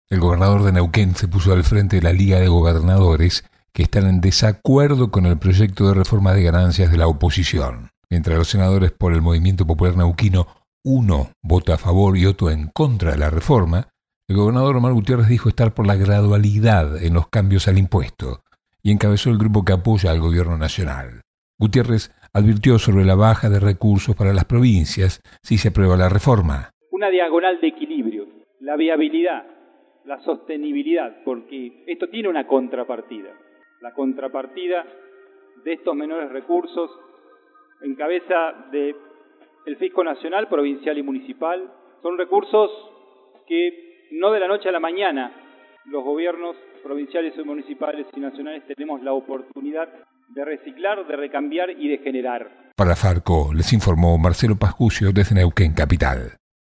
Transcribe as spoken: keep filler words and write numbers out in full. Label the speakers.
Speaker 1: El gobernador de Neuquén se puso al frente de la Liga de Gobernadores, que están en desacuerdo con el proyecto de reforma de ganancias de la oposición. Mientras los senadores por el Movimiento Popular Neuquino, uno vota a favor y otro en contra de la reforma, el gobernador Omar Gutiérrez dijo estar por la gradualidad en los cambios al impuesto y encabezó el grupo que apoya al gobierno nacional. Gutiérrez advirtió sobre la baja de recursos para las provincias si se aprueba la reforma.
Speaker 2: Una diagonal de equilibrio, la viabilidad, la sostenibilidad, porque esto tiene una contrapartida. La contrapartida de estos menores recursos en cabeza del Fisco Nacional, provincial y municipal, son recursos que no de la noche a la mañana los gobiernos provinciales, municipales y nacionales tenemos la oportunidad de reciclar, de recambiar y de generar.
Speaker 1: Para Farco les informó Marcelo Pascucio desde Neuquén Capital.